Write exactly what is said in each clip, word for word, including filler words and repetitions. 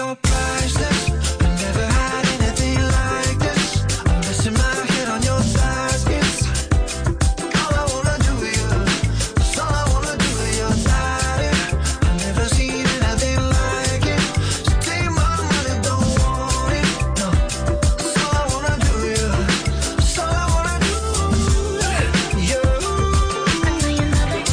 you're priceless. I never had anything like this. I'm resting my head on your thighs. It's all I wanna do with you. It's all I wanna do with your body. I've never seen anything like it. So take my money, don't want it. No, it's all I wanna do with you. It's all I wanna do. You. I know you love it.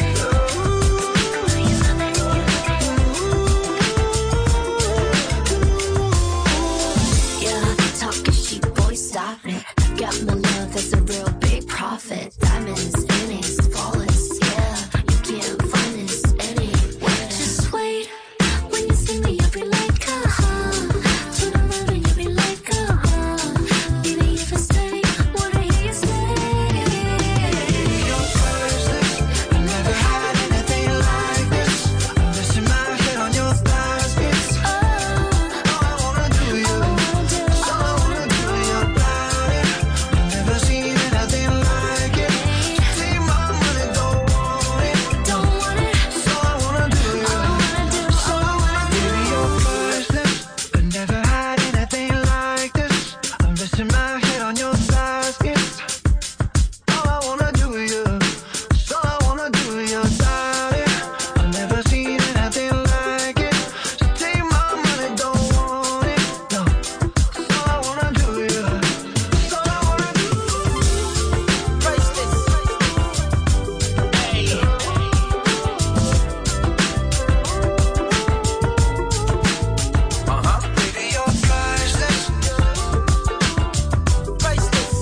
Yeah, talking cheap, boy, stop it. Got my love, that's a real big profit. Diamonds, innings, flawless, yeah. You can't find this anywhere. Just wait, when you see me, you'll be like, uh-huh. Turn around and you'll be like, uh-huh. Baby, if I stay, wanna hear you say. You're priceless. I never had anything like this. I'm resting my head on your thighs. It's all I wanna do with you. It's all I wanna do with your body. I've never seen anything like it. So take my money, don't want it. Don't want it. It's all I wanna do with you. It's all I wanna do. Baby, you're priceless. I never had anything like this. I'm resting my head on your thighs. It's all I wanna do with you. It's all I wanna do with your body. I've never seen anything like it. So take my money, don't want it. No, it's all I wanna do with you. It's all I wanna do. Priceless. Hey. Uh-huh. Baby, you're priceless. Priceless.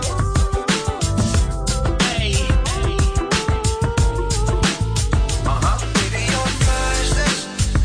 Hey. Uh-huh. Baby, you're priceless.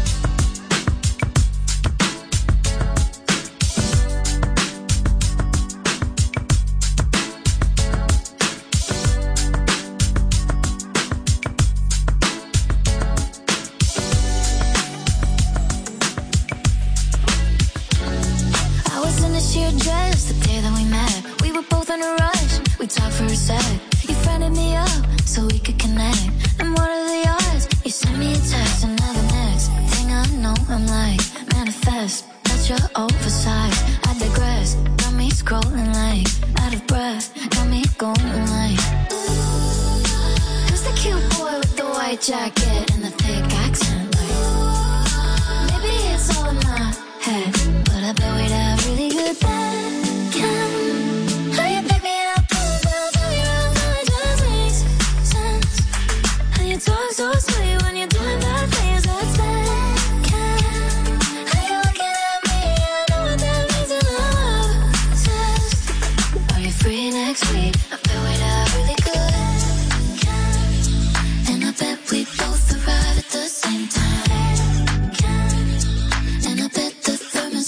I was in a sheer dress the day that we met. We were both in a rush. We talked for a sec. You friended me up so we could connect. And what are the odds? You sent me a text, and now the next thing I know, I'm like, manifest. That's your oversized. I digress. Got me scrolling like out of breath. Got me going like, who's the cute boy with the white jacket and the thick accent? Like, maybe it's all in my head, but I bet we'd have really good bacon. How you pick me up, pull down, tell me around, how it just makes sense. And you talk so sweet when you're doing bad things, that's bacon. How you looking at me, I know what that means, and I'm obsessed. Are you free next week? I bet we'd have really good bacon. And I bet we both arrive at the same time. And I bet the thermostat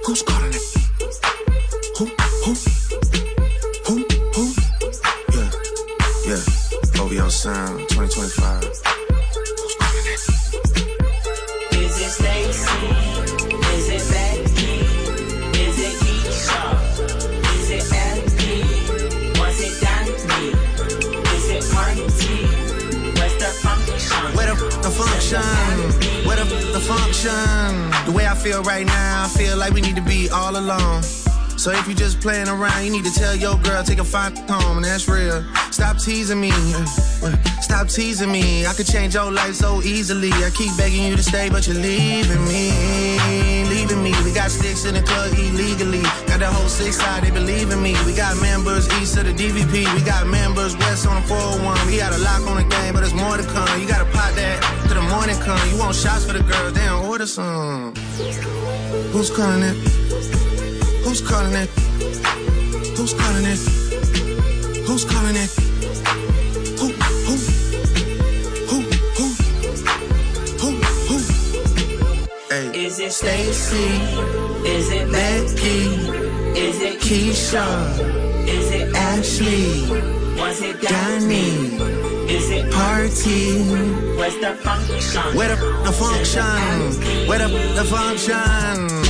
Who's calling it? Who, who, who, who? Yeah, yeah. O V O Sound twenty twenty-five. Who's calling it? Is it Stacy? Is it Becky? Is it Keisha? Is it L P? Was it Danny? Is it Marty? Where's the function? Where the, the function? Where the, the function? The way I feel right now, I feel like we need to be all alone. So if you just playing around, you need to tell your girl, take a fine home, and that's real. Stop teasing me, stop teasing me. I could change your life so easily. I keep begging you to stay, but you're leaving me, leaving me. We got sticks in the club illegally. Got the whole six side, they believe in me. We got members east of the D V P. We got members west on the four oh one. We got a lock on the game, but there's more to come. You gotta pot that till the morning come. You want shots for the girls, they don't order some. Who's calling it? Who's calling it? Who's calling it? Who's calling it? Who, who, who, who, who, who? Hey. Is it Stacy? Is it Becky? Is it Keisha? Is it Ashley? Was it Danny? Is it Party? Where's the function? Where the, the function? Where the, the function?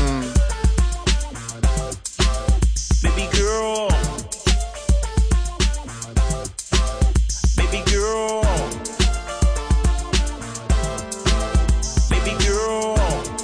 Baby girl, baby girl, baby girl,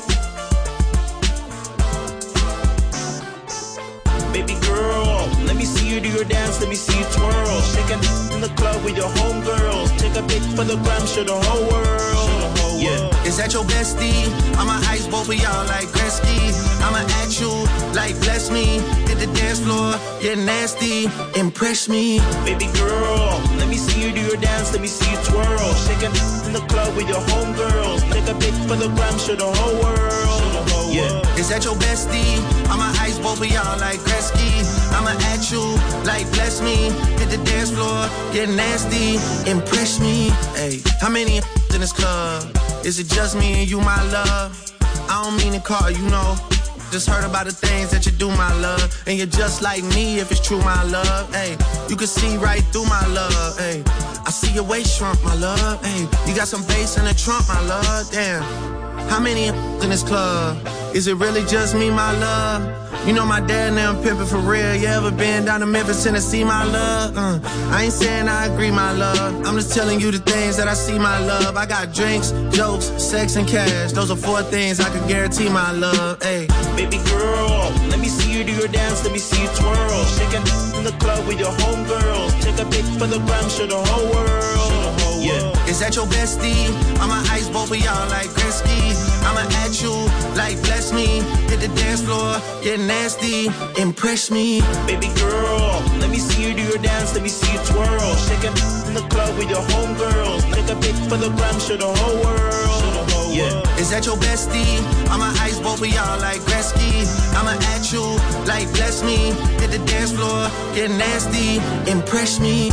baby girl. Let me see you do your dance, let me see you twirl. Shake it in the club with your homegirls. Take a pic for the gram, show the whole world. Yeah. Is that your bestie? I'ma ice both of y'all like Gretzky. I'ma at you like bless me. Hit the dance floor, get nasty, impress me. Baby girl, let me see you do your dance, let me see you twirl. Shake it in the club with your homegirls. Take a pic for the gram, show the whole world. Yeah. Is that your bestie? I'ma ice both of y'all like Gretzky. I'ma at you like bless me. Hit the dance floor, get nasty, impress me. Hey, how many in this club? Is it just me and you, my love? I don't mean to call you, know. Just heard about the things that you do, my love. And you're just like me if it's true, my love. Hey, you can see right through my love. Hey, I see your waist shrunk, my love. Hey, you got some bass in the trunk, my love. Damn, how many in this club? Is it really just me, my love? You know my dad and them pimpin' for real. You ever been down to Memphis, Tennessee, my love? Uh, I ain't saying I agree, my love. I'm just telling you the things that I see, my love. I got drinks, jokes, sex, and cash. Those are four things I can guarantee, my love. Hey, baby girl, let me see you do your dance, let me see you twirl. Shake it in the club with your homegirls. Take a pic for the gram, show the whole world. Yeah. Is that your bestie? I'ma ice both of y'all like Gretzky. I'ma at you like bless me. Hit the dance floor, get nasty, impress me. Baby girl, let me see you do your dance, let me see you twirl. Shake it in the club with your homegirls. Take a pic for the gram, show the whole world. Yeah. Is that your bestie? I'ma ice both of y'all like Gretzky. I'ma at you like bless me. Hit the dance floor, get nasty, impress me.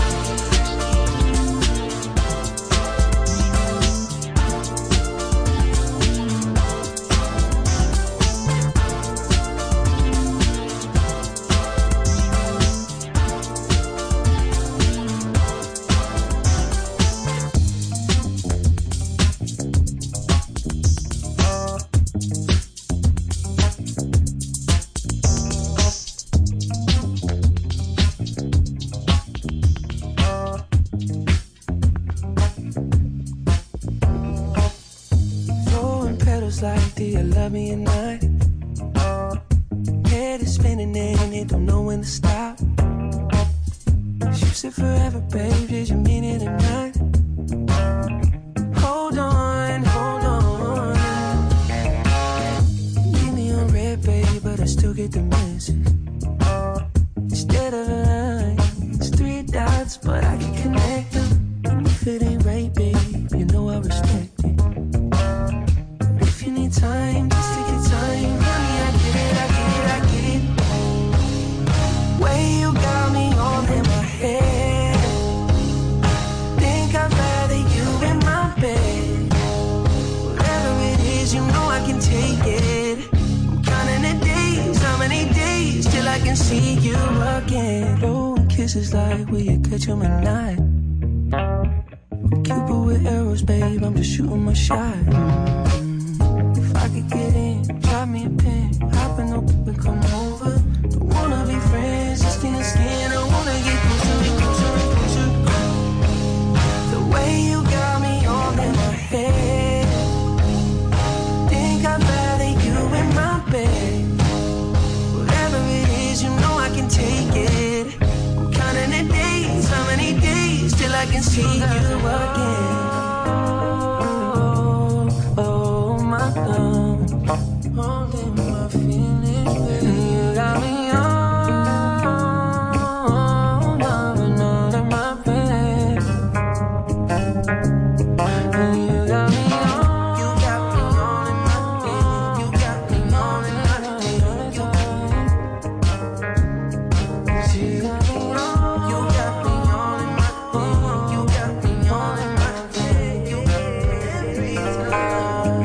You know I can take it. I'm counting the days can see you again. Blowing kisses like will you catch 'em at night? Cupid with arrows, babe, I'm just shooting my shot. Mm-hmm. If I could get in, drop me a pin, hop in the whip and come over. Don't wanna be friends, just skin to skin. I wanna get closer, closer, closer. The way you got me all in my head, think I'd rather you in my bed. Whatever it is, you know I can take it. I'm counting the days, how many days till I can see you again. Oh, oh my God, holding my feelings, baby. You got me on, I'm not in my bed. You got me on, you got me on in my bed. You got me on in my bed. You got me on, you got me on in my bed. You got me on in my bed. You got every time.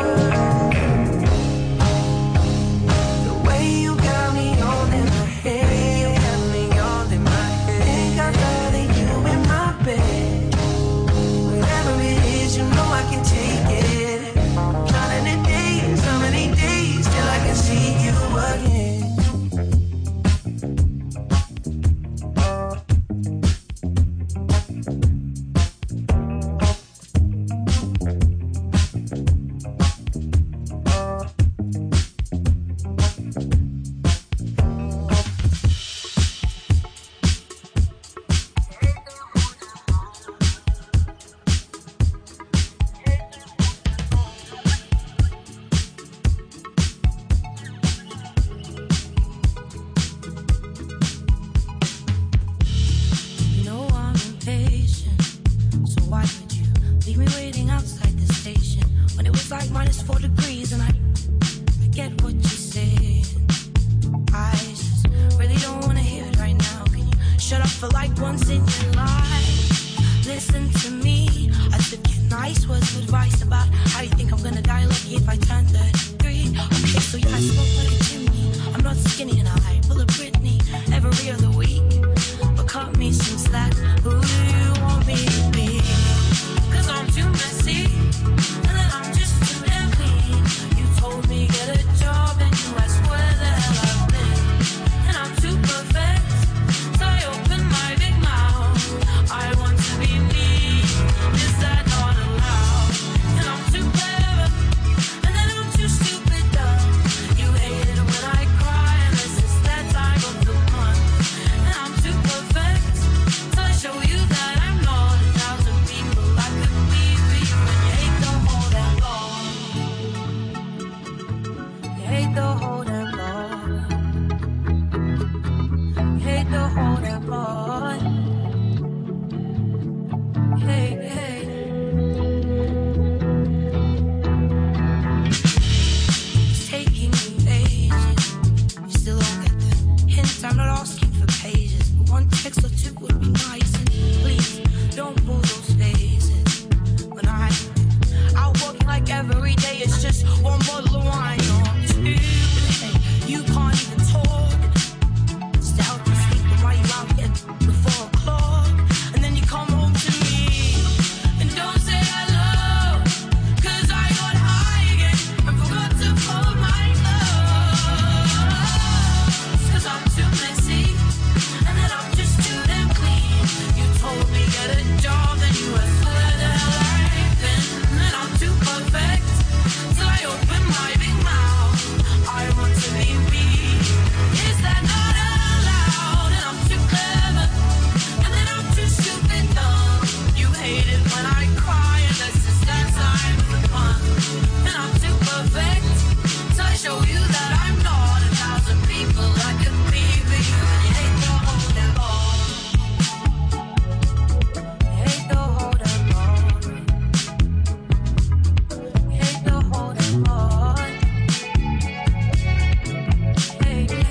The way you got me on in my head, you got me on in my head. Think I'd rather you in my bed. Whatever it is, you know I can take it. Counting the days, how many days till I can see you again. You know I'm impatient, so why would you leave me waiting outside the station when it was like minus four degrees and I, I get what you said. I just really don't want to hear it right now. Can you shut up for like once in your life? Listen to me, I took your nice words of advice about how you think I'm gonna die lucky if I turn thirty-three. Okay, so yeah, I smoke like a chimney. I'm not skinny and I pull a Britney every other week. But cut me some slack, who do you want me to be? Cause I'm too messy, and then I'm just too damn clean. You told me get a job and you asked where the hell I've been. And I'm too perfect, so I open my big mouth. I want to be me, is that not allowed? And I'm too clever, and then I'm too stupid dumb. You hate it when I cry, and this is that time of the month. And I'm too perfect, so I show you that I'm not a thousand people I could be for you. And you hate the whole damn lot. You hate the whole damn lot. You hate the whole damn lot. Hey, hey. It's taking me ages. You still don't get the hint. I'm not asking for pages, but one text or two would be nice. And please don't pull those faces. When I out working like every day, it's just one bottle of wine or two. Hey, you can't even talk. Stay out to sleep, but why you out here before o'clock? And then you come home to me and don't say hello. Cause I got high again and forgot to fold my clothes. Cause I'm too messy, and then I'm just too damn clean. You told me get a job, then you asked where the hell I've been. And I'm too perfect, so I open my big mouth. I want to be me, is that not allowed? And I'm too clever, and then I'm too stupid dumb. You hate it when I cry, and this is that time of the month. And I'm too perfect, so I show you that I'm not a thousand people I could be for you. And you hate the whole damn lot. You hate the whole damn lot. You hate the whole damn lot. Hey, hey.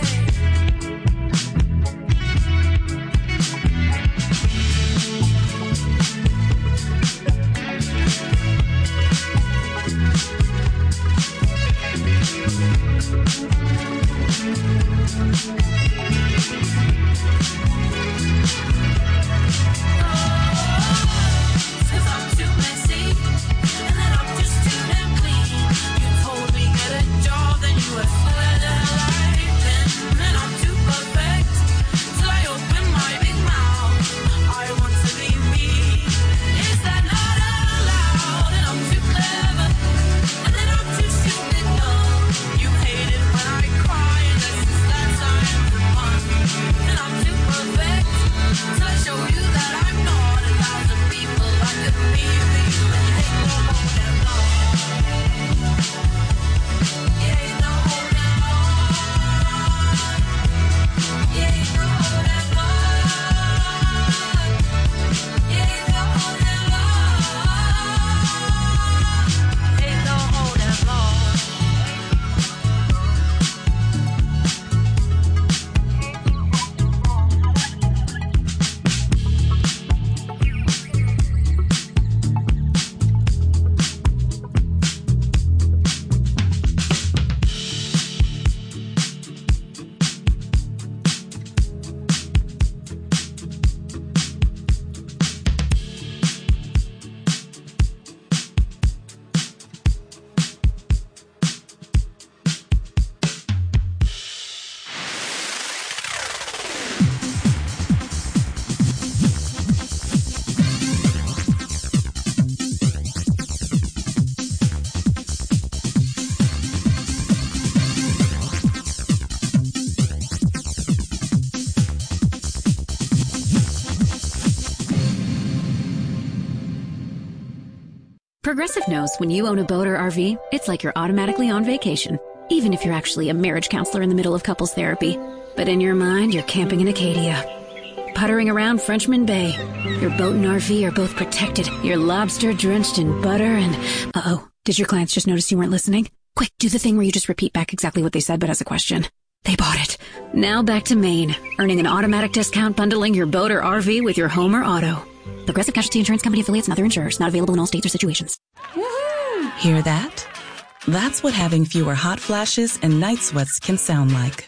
Progressive knows when you own a boat or R V, it's like you're automatically on vacation, even if you're actually a marriage counselor in the middle of couples therapy. But in your mind, you're camping in Acadia, puttering around Frenchman Bay. Your boat and R V are both protected. You're lobster drenched in butter and... Uh-oh, did your clients just notice you weren't listening? Quick, do the thing where you just repeat back exactly what they said, but as a question. They bought it. Now back to Maine, earning an automatic discount bundling your boat or R V with your home or auto. Progressive Casualty Insurance Company affiliates and other insurers. Not available in all states or situations. Woohoo! Hear that? That's what having fewer hot flashes and night sweats can sound like.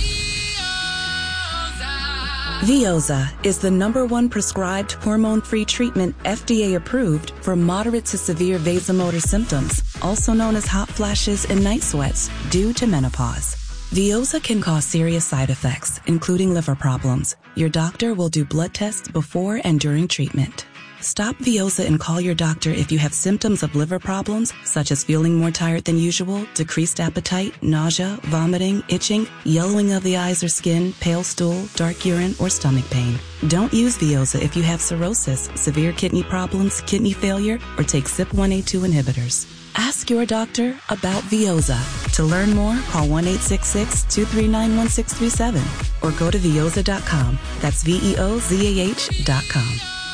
Veoza is the number one prescribed hormone-free treatment F D A approved for moderate to severe vasomotor symptoms, also known as hot flashes and night sweats, due to menopause. Veoza can cause serious side effects, including liver problems. Your doctor will do blood tests before and during treatment. Stop Veoza and call your doctor if you have symptoms of liver problems, such as feeling more tired than usual, decreased appetite, nausea, vomiting, itching, yellowing of the eyes or skin, pale stool, dark urine, or stomach pain. Don't use Veoza if you have cirrhosis, severe kidney problems, kidney failure, or take C Y P one A two inhibitors. Ask your doctor about Veoza. To learn more, call one eight six six, two three nine, one six three seven or go to veoza dot com. That's V E O Z A H dot com.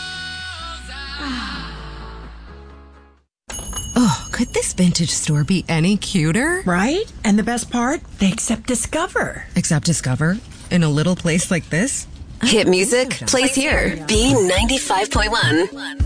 Oh, could this vintage store be any cuter? Right? And the best part? They accept Discover. Accept Discover? In a little place like this? Hit music plays here. B ninety-five point one.